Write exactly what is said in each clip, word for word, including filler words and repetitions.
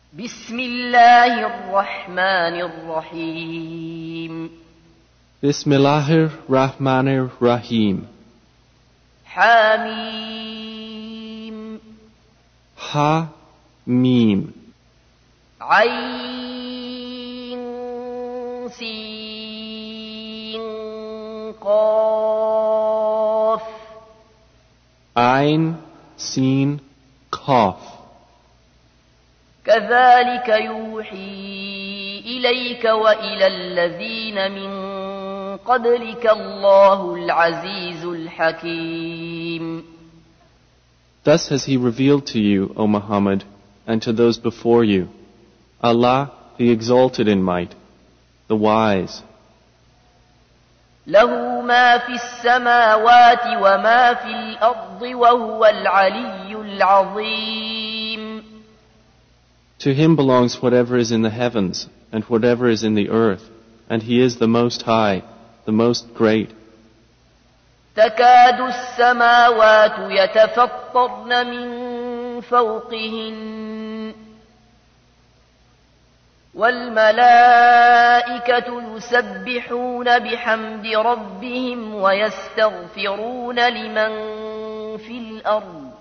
بسم الله الرحمن الرحيم Bismillahir Rahmanir Rahim. حميم Ha Mim. عين سين قاف Ein Sin Kaf. كذلك يوحي إليك وإلى الذين من قبلك الله العزيز الحكيم. Thus has he revealed to you, O Muhammad, and to those before you, Allah, the exalted in might, the wise. له ما في السماوات وما في الأرض وهو العلي العظيم. To him belongs whatever is in the heavens and whatever is in the earth, and he is the most high, the most great. تكاد السماوات يتفطرن من فوقهن والملائكة يسبحون بحمد ربهم ويستغفرون لمن في الأرض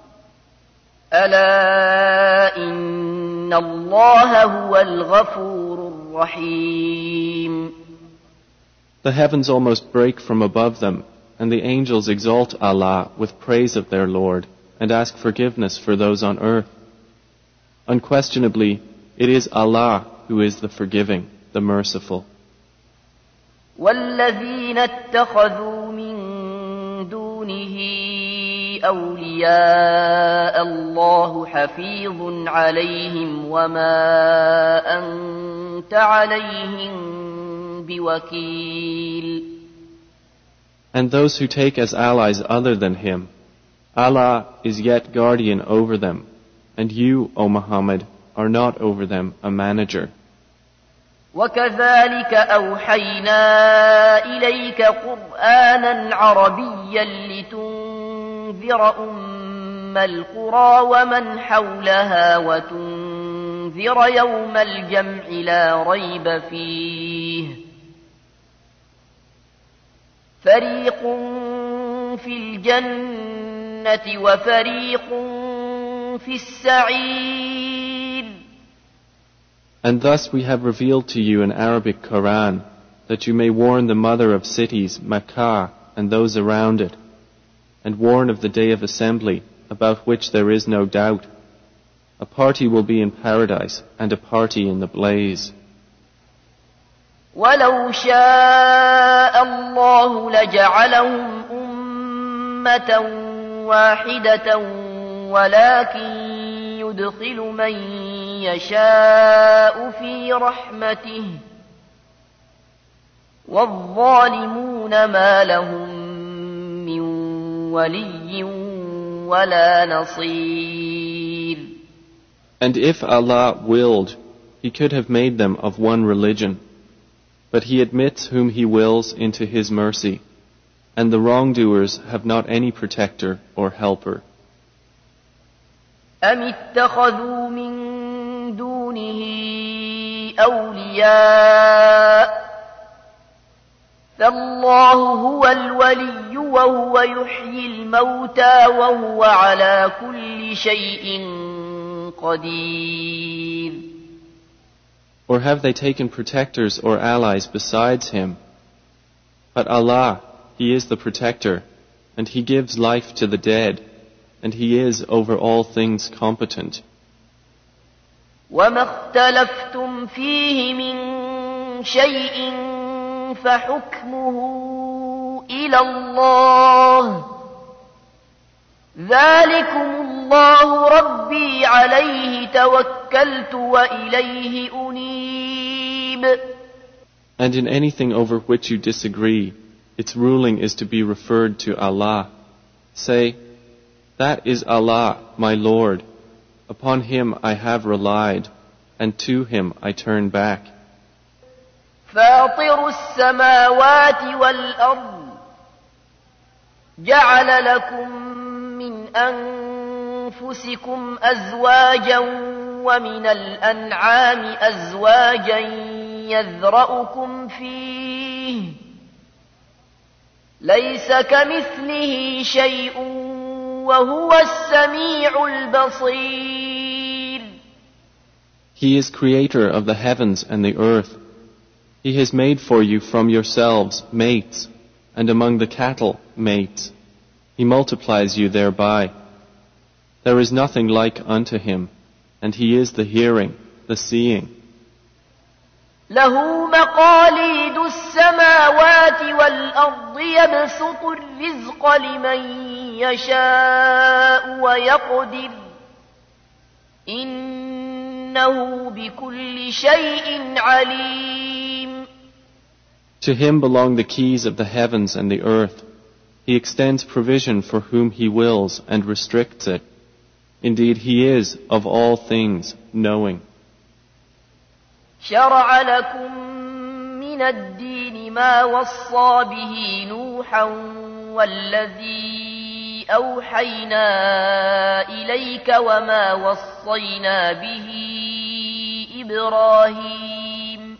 ألا إن الله هو الغفور الرحيم. The heavens almost break from above them, and the angels exalt Allah with praise of their Lord and ask forgiveness for those on earth. Unquestionably, it is Allah who is the forgiving, the merciful. والذين اتخذوا من دونه أولياء الله حفيظ عليهم وما أنت عليهم بوكيل. And those who take as allies other than him, Allah is yet guardian over them, and you, O Muhammad, are not over them a manager. وكذلك أوحينا إليك قرآنا عربيا لتنذر أم القرى ومن حولها وتنذر يوم الجمع لا ريب فيه فريق في الجنة وفريق في السعير. And thus we have revealed to you an Arabic Quran, that you may warn the mother of cities, Makkah, and those around it, and warn of the day of assembly, about which there is no doubt. A party will be in paradise, and a party in the blaze. ولو شاء الله لجعلهم أمة واحدة ولكن يدخل من يشاء في رحمته والظالمون ما لهم من ولي ولا نصير. And if Allah willed, He could have made them of one religion. But He admits whom He wills into His mercy, and the wrongdoers have not any protector or helper. أم اتخذوا من دونه أولياء فالله هو الولي وهو يحيي الموتى وهو على كل شيء قدير. Or have they taken protectors or allies besides Him? But Allah, He is the protector, and He gives life to the dead, and He is over all things competent. وما اختلفتم فيه من شيء فحكمه إلى الله ذلكم الله ربي عليه توكلت وإليه أنيب. And in anything over which you disagree, its ruling is to be referred to Allah. Say, that is Allah, my Lord. Upon Him I have relied, and to Him I turn back. فاطر السماوات والأرض جعل لكم من أنفسكم أزواجا ومن الأنعام أزواجا يذرأكم فيه ليس كمثله شيء وهو السميع البصير. He is creator of the heavens and the earth. He has made for you from yourselves mates, and among the cattle mates. He multiplies you thereby. There is nothing like unto him, and he is the hearing, the seeing. له مقاليد السماوات والأرض يبسط الرزق لمن يشاء ويقدر إنه بكل شيء عليم. To him belong the keys of the heavens and the earth. He extends provision for whom he wills and restricts it. Indeed, he is of all things knowing. شرع لكم من الدين ما وصى به نوحا والذي أوحينا إليك وما وصينا به إبراهيم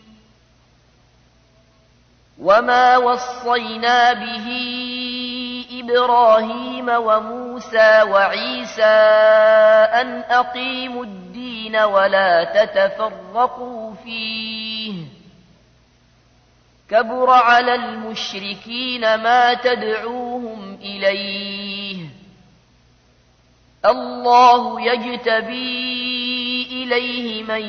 وما وصينا به إبراهيم وموسى وعيسى أن أقيموا الدين ولا تتفرقوا فيه كبر على المشركين ما تدعوهم إليه الله يجتبي إليه من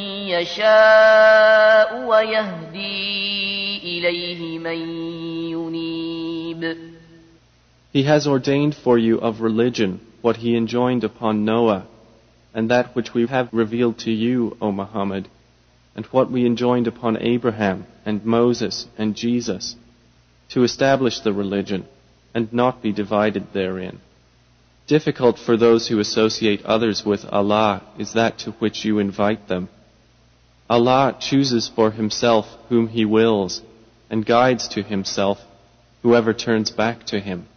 يشاء ويهدي إليه من ينيب. He has ordained for you of religion what he enjoined upon Noah, and that which we have revealed to you, O Muhammad, and what we enjoined upon Abraham and Moses and Jesus, to establish the religion and not be divided therein. Difficult for those who associate others with Allah is that to which you invite them. Allah chooses for himself whom he wills and guides to himself whoever turns back to him.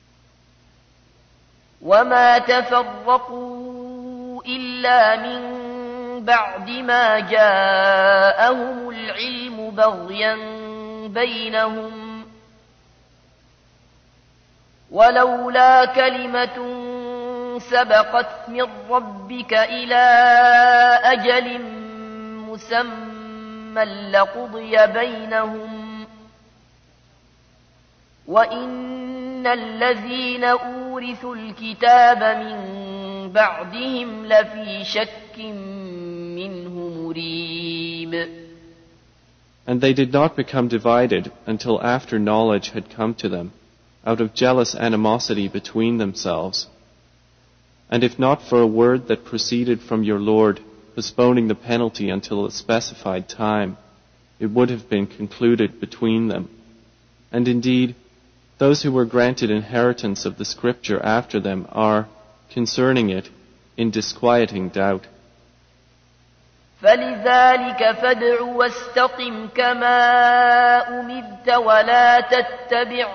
وما تفرقوا إلا من بعد ما جاءهم العلم بغيا بينهم ولولا كلمة سبقت من ربك إلى أجل مسمى لقضي بينهم وإن الذين أورثوا الكتاب من بعدهم لفي شك منه مريب. And they did not become divided until after knowledge had come to them, out of jealous animosity between themselves. And if not for a word that proceeded from your Lord, postponing the penalty until a specified time, it would have been concluded between them. And indeed, those who were granted inheritance of the scripture after them are, concerning it, in disquieting doubt. فلذلك فادع واستقم كما أمرت ولا تتبع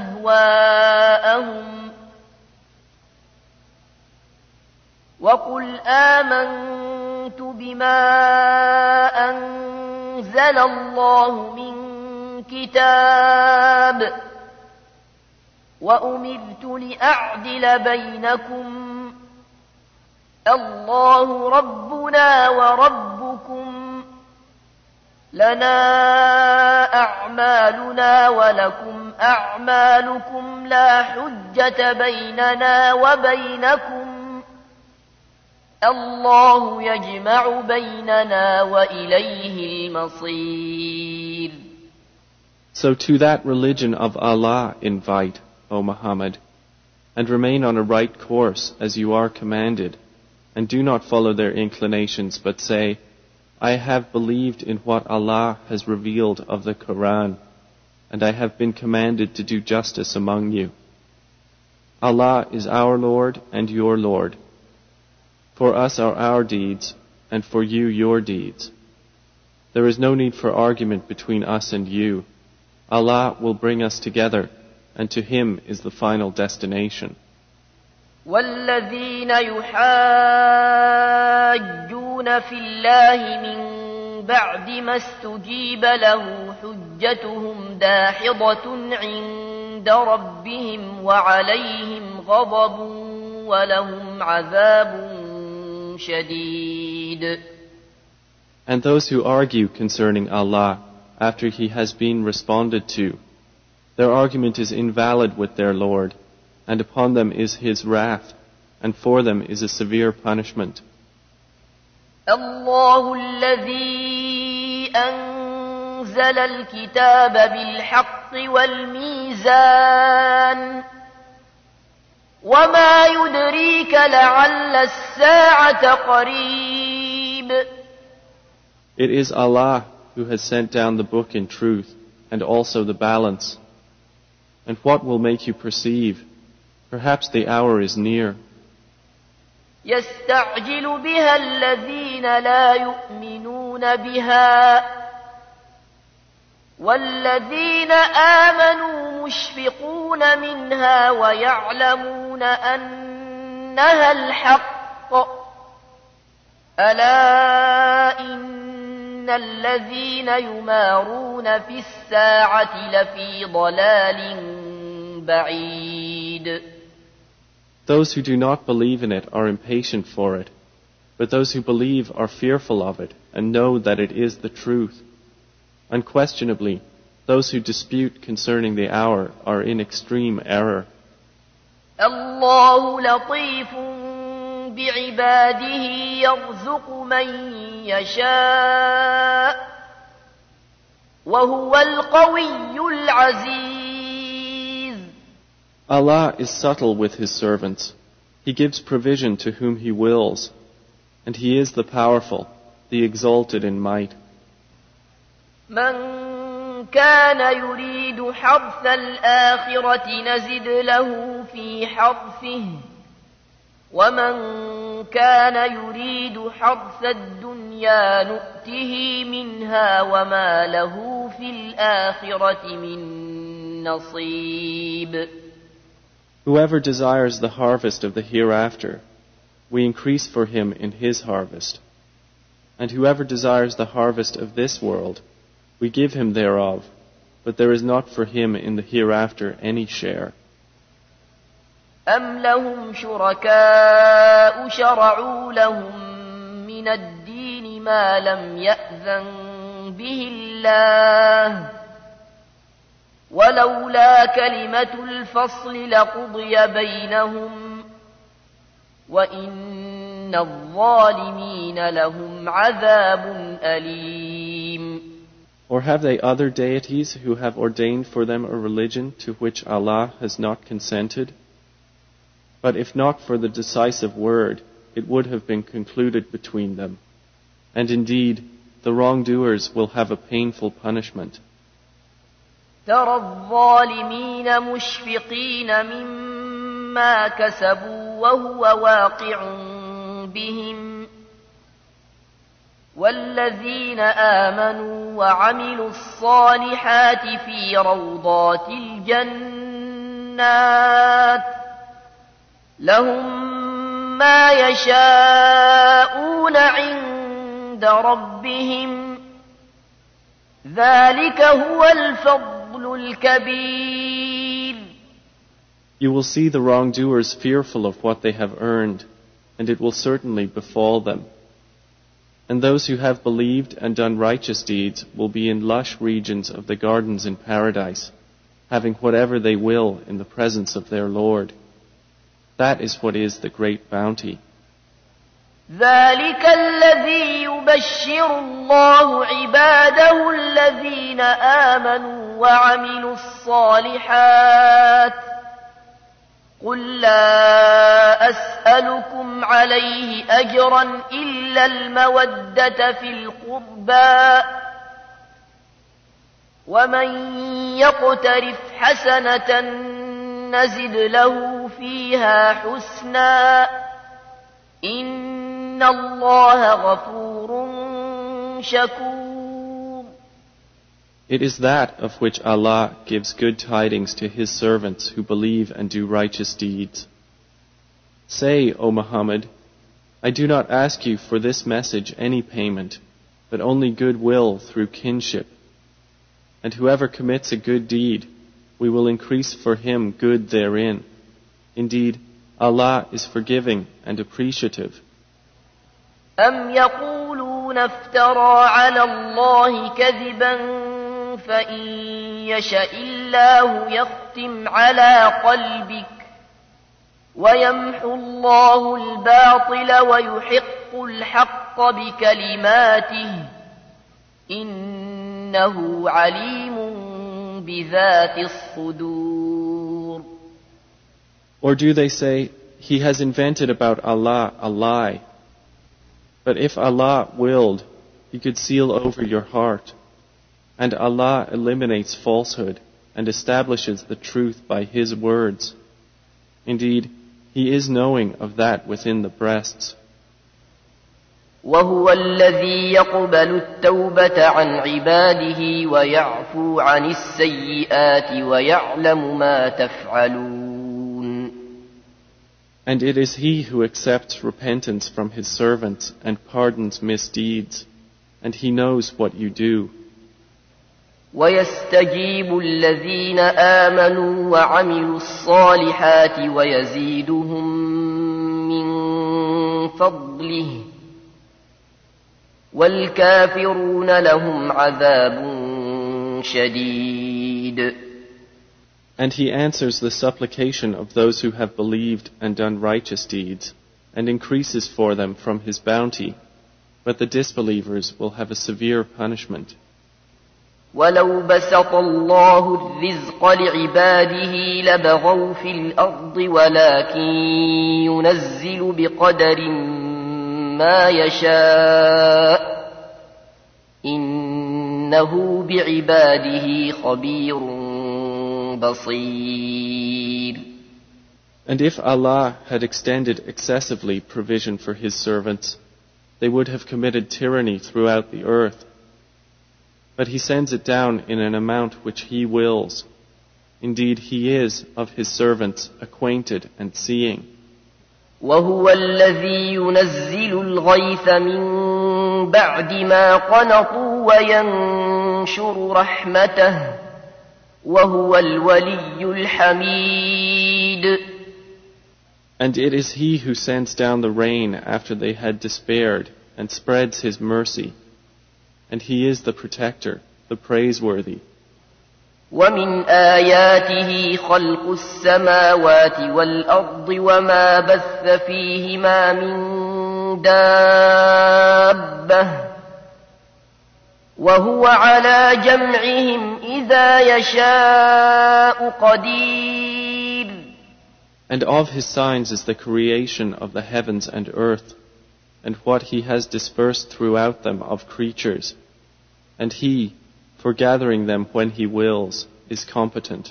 أهواءهم وقل آمنت بما أنزل الله من كتاب وأمرت لأعدل بينكم الله ربنا وربكم لنا أعمالنا ولكم أعمالكم لا حجة بيننا وبينكم الله يجمع بيننا وإليه المصير. So to that religion of Allah invite, O Muhammad, and remain on a right course as you are commanded, and do not follow their inclinations, but say, I have believed in what Allah has revealed of the Quran, and I have been commanded to do justice among you. Allah is our Lord and your Lord. For us are our deeds, and for you your deeds. There is no need for argument between us and you. Allah will bring us together, and to Him is the final destination. والذين يحاجون في الله من بعد ما استجيب له حجتهم داحضة عند ربهم وعليهم غضب ولهم عذاب شديد. And those who argue concerning Allah after He has been responded to, their argument is invalid with their Lord, and upon them is His wrath, and for them is a severe punishment. الله الذي أنزل الكتاب بالحق والميزان وما يدريك لعل الساعة قريب. It is Allah who has sent down the book in truth and also the balance. And what will make you perceive? Perhaps the hour is near. يستعجل بها الذين لا يؤمنون بها والذين آمنوا مشفقون منها ويعلمون أنها الحق ألا إن الذين يمارون في الساعة لفي ضلال بعيد. Those who do not believe in it are impatient for it, but those who believe are fearful of it and know that it is the truth. Unquestionably, those who dispute concerning the hour are in extreme error. الله لطيف بعباده يرزق من يشاء وهو القوي العزيز. Allah is subtle with His servants. He gives provision to whom He wills, and He is the powerful, the exalted in might. من كان يريد حرث الآخرة نزد له في حرثه ومن كان يريد حرث الدنيا نؤته منها وما له في الآخرة من نصيب. Whoever desires the harvest of the hereafter, we increase for him in his harvest. And whoever desires the harvest of this world, we give him thereof, but there is not for him in the hereafter any share. أم لهم شركاء شرعوا لهم من الدين ما لم يأذن به الله ولولا كلمة الفصل لقضي بينهم وإن الظالمين لهم عذاب أليم. Or have they other deities who have ordained for them a religion to which Allah has not consented? But if not for the decisive word, it would have been concluded between them. And indeed, the wrongdoers will have a painful punishment. ترى الظالمين مشفقين مما كسبوا وهو واقع بهم والذين آمنوا وعملوا الصالحات في روضات الجنات لهم ما يشاءون عند ربهم ذلك هو الفضل الكبير. You will see the wrongdoers fearful of what they have earned, and it will certainly befall them. And those who have believed and done righteous deeds will be in lush regions of the gardens in paradise, having whatever they will in the presence of their Lord. That is what is the great bounty. ذلك الذي يبشر الله عباده الذين آمنوا وعملوا الصالحات قل لا أسألكم عليه أجرا إلا المودة في القربى ومن يقترف حسنة نزد له فيها حسنا إن الله غفور شكور. It is that of which Allah gives good tidings to His servants who believe and do righteous deeds. Say, O Muhammad, I do not ask you for this message any payment, but only goodwill through kinship. And whoever commits a good deed, we will increase for him good therein. Indeed, Allah is forgiving and appreciative. أم يقولون افترى على الله كذبا فإن يشاء الله يختم على قلبك ويمحو الله الباطل ويحق الحق بكلماته إنه عليم بذات الصدور. Or do they say, he has invented about Allah a lie? But if Allah willed, He could seal over your heart. And Allah eliminates falsehood and establishes the truth by His words. Indeed, He is knowing of that within the breasts. وهو الذي يقبل التوبة عن عباده ويعفو عن السيئات ويعلم ما تفعلون. And it is He who accepts repentance from His servants and pardons misdeeds, and He knows what you do. ويستجيب الذين آمنوا وعملوا الصالحات ويزيدهم من فضله والكافرون لهم عذاب شديد. And He answers the supplication of those who have believed and done righteous deeds, and increases for them from His bounty, but the disbelievers will have a severe punishment. ولو بسط الله الرزق لعباده لبغوا في الأرض ولكن ينزل بقدر ما يشاء إنه بعباده خبير بصير. And if Allah had extended excessively provision for His servants, they would have committed tyranny throughout the earth. But He sends it down in an amount which He wills. Indeed, He is of His servants acquainted and seeing. وهو الذي ينزل الغيث من بعد ما قنطوا وينشر رحمته وهو الولي الحميد. And it is He who sends down the rain after they had despaired and spreads His mercy. And He is the protector, the praiseworthy. ومن آياته خلق السماوات والأرض وما بث فيهما من دابة وهو على جمعهم إذا يشاء قدير. And of His signs is the creation of the heavens and earth, and what He has dispersed throughout them of creatures. And He, for gathering them when He wills, is competent.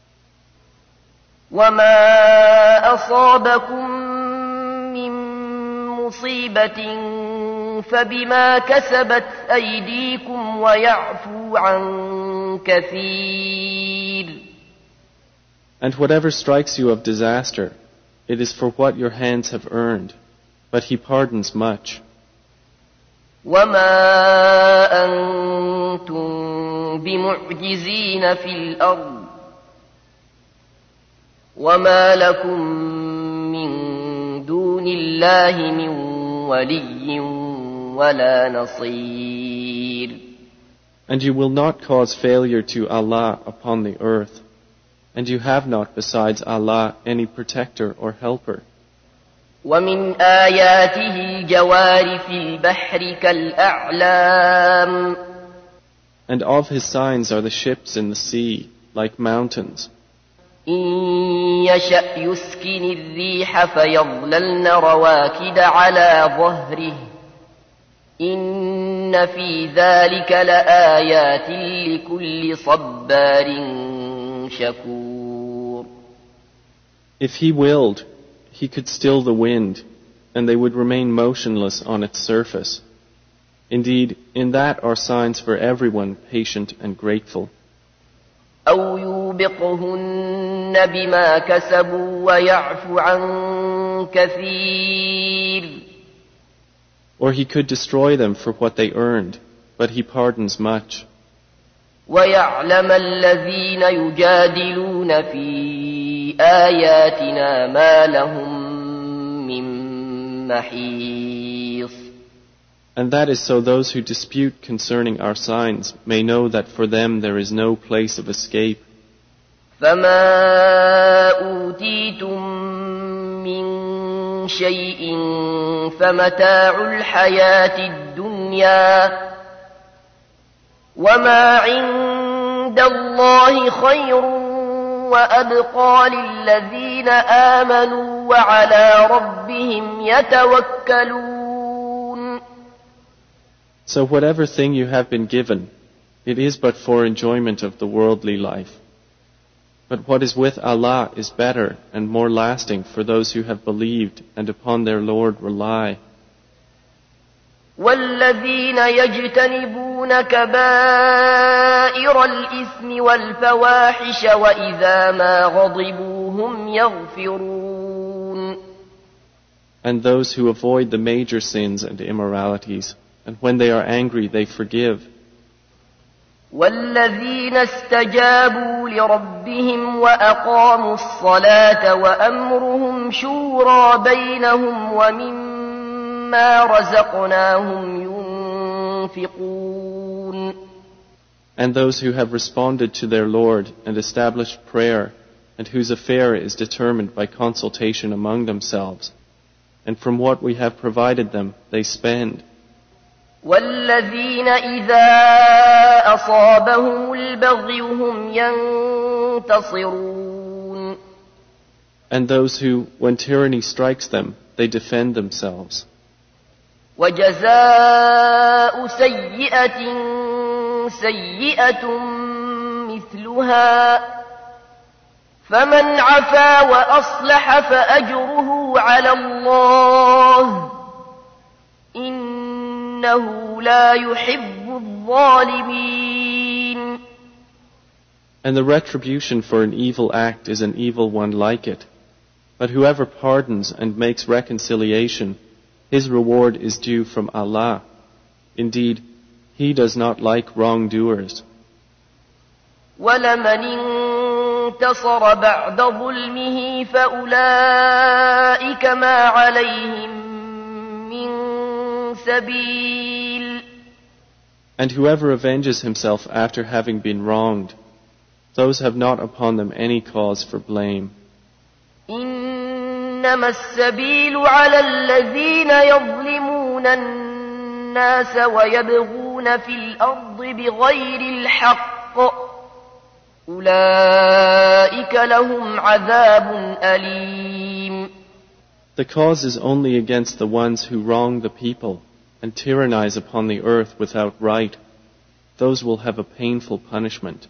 وما أصابكم من مصيبة فبما كسبت أيديكم ويعفو عن كثير. And whatever strikes you of disaster, it is for what your hands have earned, but He pardons much. وما أنتم بمعجزين في الأرض وما لكم من دون الله من ولي ولا نصير. And you will not cause failure to Allah upon the earth, and you have not besides Allah any protector or helper. ومن آياته الجوار في البحر كالأعلام. And of His signs are the ships in the sea, like mountains. إن يشأ يسكن الريح فيظللن رواكد على ظهره إن في ذلك لآيات لكل صبار شكور. If He willed, He could still the wind, and they would remain motionless on its surface. Indeed, in that are signs for everyone patient and grateful. أو يوبقهن بما كسبوا ويعفو عن كثير. Or he could destroy them for what they earned, but he pardons much. ويعلم الذين يجادلون في آياتنا ما لهم من محيص. And that is so those who dispute concerning our signs may know that for them there is no place of escape. فما أوتيتم من شيء فمتاع الحياة الدنيا وما عند الله خير وأبقى للذين آمنوا وعلى ربهم يتوكلون. So whatever thing you have been given, it is but for enjoyment of the worldly life. But what is with Allah is better and more lasting for those who have believed and upon their Lord rely. والذين يجتنبون كبائر الإثم والفواحش وإذا ما غضبوا هم يغفرون. And those who avoid the major sins and immoralities, and when they are angry they forgive. والذين استجابوا لربهم وأقاموا الصلاة وأمرهم شورى بينهم ومما رزقناهم ينفقون. And those who have responded to their Lord and established prayer, and whose affair is determined by consultation among themselves, and from what we have provided them they spend. والذين إذا أصابهم البغي هم ينتصرون. And those who, when tyranny strikes them, they defend themselves. وجزاء سيئة سيئة مثلها فمن عفا وأصلح فأجره على الله إنه لا يحب الظالمين. And the retribution for an evil act is an evil one like it. But whoever pardons and makes reconciliation, his reward is due from Allah. Indeed, He does not like wrongdoers. وَلَمَنِ انتصر بعد ظلمه فأولئك ما عليهم من سبيل. And whoever avenges himself after having been wronged, those have not upon them any cause for blame. إنما السبيل على الذين يظلمون الناس ويبغون في الأرض بغير الحق أولئك لهم عذاب أليم. The cause is only against the ones who wrong the people and tyrannize upon the earth without right. Those will have a painful punishment.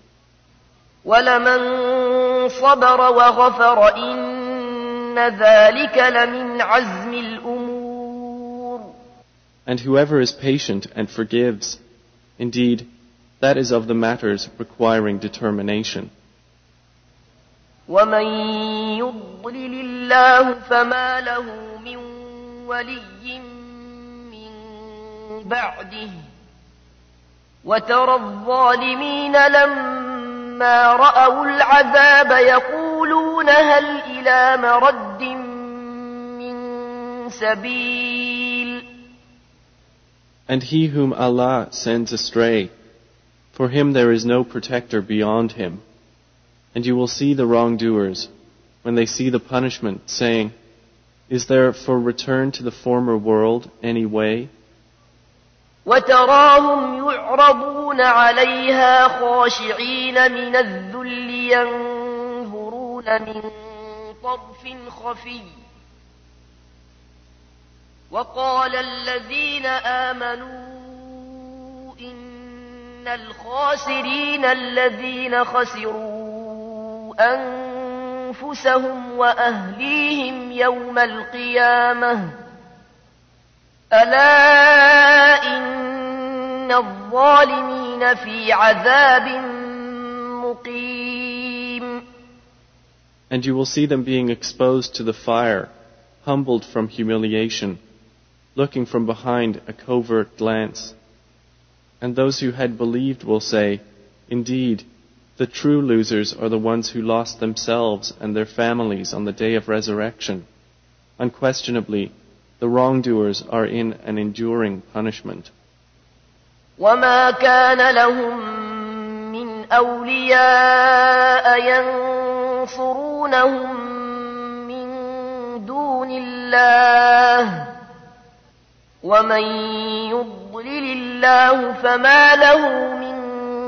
وَلَمَنْ صَبَرَ وَغَفَرَ إِنَّ ذَلِكَ لَمِنْ عَزْمِ الْأُمُورِ. And whoever is patient and forgives, indeed, that is of the matters requiring determination. وَمَنْ يُضْلِلِ اللَّهُ فَمَا لَهُ مِنْ وَلِيٍّ مِّنْ بَعْدِهِ وَتَرَى الظَّالِمِينَ لَمَّا رَأَوُا الْعَذَابَ يَقُولُونَ هَلْ إِلَى مَرَدٍّ مِّنْ سَبِيلٍ. And he whom Allah sends astray, for him there is no protector beyond him. And you will see the wrongdoers, when they see the punishment, saying, is there for return to the former world any way? وَتَرَاهُمْ يُعْرَضُونَ عَلَيْهَا خَاشِعِينَ مِنَ الذُّلِّ يَنْظُرُونَ مِنْ طَرْفٍ خَفِيٍّ وَقَالَ الَّذِينَ آمَنُوا إِنَّ الْخَاسِرِينَ الَّذِينَ خَسِرُوا أَنفُسَهُمْ وَأَهْلِيهِمْ يَوْمَ الْقِيَامَةِ أَلَا إِنَّ الظَّالِمِينَ فِي عَذَابٍ مُقِيمٍ. And you will see them being exposed to the fire, humbled from humiliation, looking from behind a covert glance. And those who had believed will say, indeed, the true losers are the ones who lost themselves and their families on the day of resurrection. Unquestionably, the wrongdoers are in an enduring punishment. وما كان لهم من أولياء ينصرونهم من دون الله ومن يضلل الله فما له من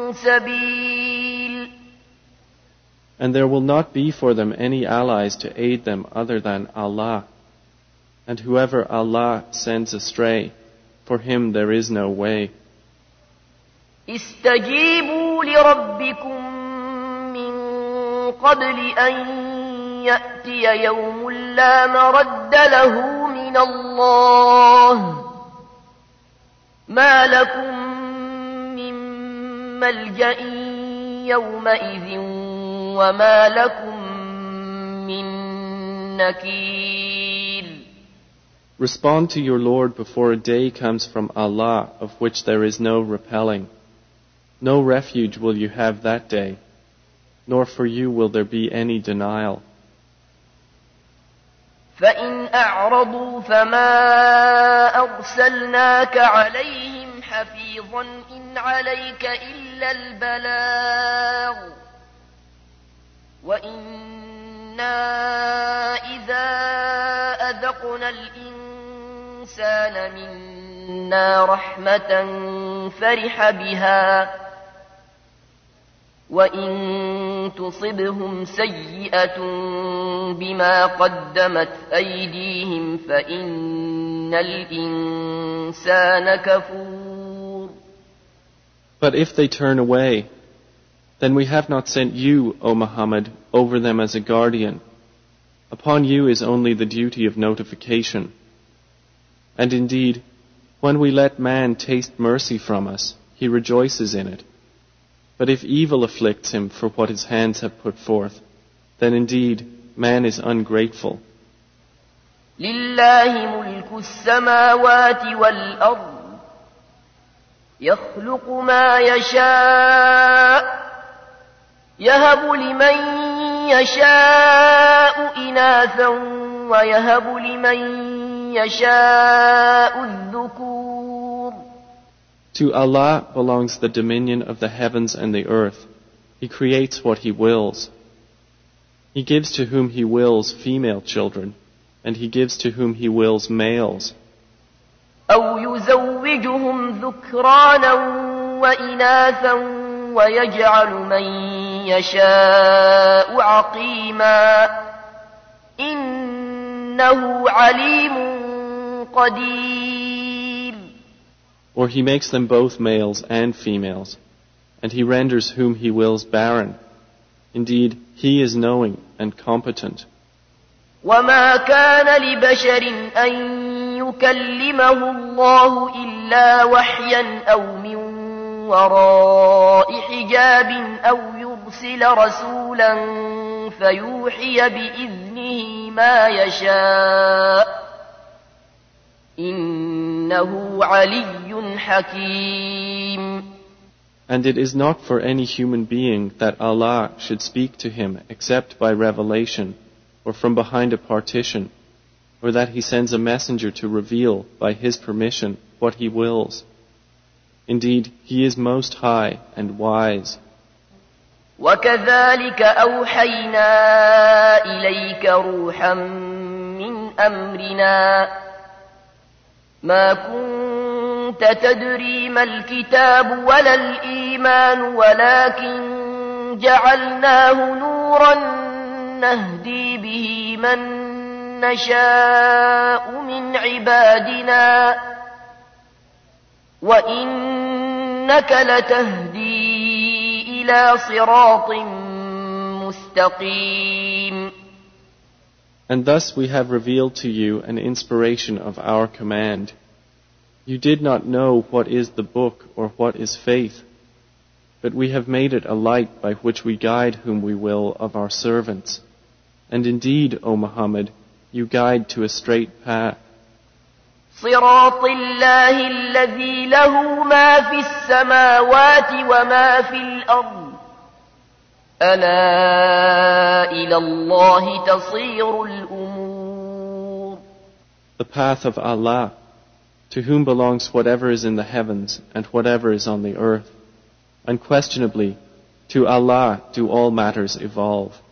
سبيل. And there will not be for them any allies to aid them other than Allah. And whoever Allah sends astray, for him there is no way. استجيبوا لربكم من قبل أن يأتي يوم لا مرد له من الله ما لكم من ملجأ يومئذ وما لكم من نكير. Respond to your Lord before a day comes from Allah of which there is no repelling. No refuge will you have that day, nor for you will there be any denial. فإن أعرضوا فما أرسلناك عليهم حفيظا إن عليك إلا البلاغ وإنا إذا أذقنا الإنسان منا رحمة فرح بها وإن تصبهم سيئة بما قدمت أيديهم فإن الإنسان كفور. But if they turn away, then we have not sent you, O Muhammad, over them as a guardian. Upon you is only the duty of notification. And indeed, when we let man taste mercy from us, he rejoices in it. But if evil afflicts him for what his hands have put forth, then indeed man is ungrateful. لله ملك السماوات والأرض يخلق ما يشاء يهب لمن يشاء إناثا ويهب لمن يشاء الذكور. To Allah belongs the dominion of the heavens and the earth. He creates what He wills. He gives to whom He wills female children, and He gives to whom He wills males. أو يزوجهم ذكرانا وإناثا ويجعل من يشاء عقيما إنه عليم قدير. Or He makes them both males and females, and He renders whom He wills barren. Indeed, He is knowing and competent. وما كان لبشر أن يكلمه الله إلا وحيا أو من وراء حجاب أو يرسل رسولا فيوحي بإذنه ما يشاء إنه علي حكيم. And it is not for any human being that Allah should speak to him except by revelation, or from behind a partition, or that He sends a messenger to reveal, by His permission, what He wills. Indeed, He is most high and wise. وكذلك أوحينا إليك روحا من أمرنا ما كنت تدري ما الكتاب ولا الإيمان ولكن جعلناه نورا نهدي به من نشاء من عبادنا وإنك لتهدي إلى صراط مستقيم. And thus we have revealed to you an inspiration of our command. You did not know what is the book or what is faith, but we have made it a light by which we guide whom we will of our servants. And indeed, O Muhammad, you guide to a straight path. صراط الله الذي له ما في السماوات وما في الأرض ألا إلى الله تصير الأمور. The path of Allah, to whom belongs whatever is in the heavens and whatever is on the earth. Unquestionably, to Allah do all matters evolve.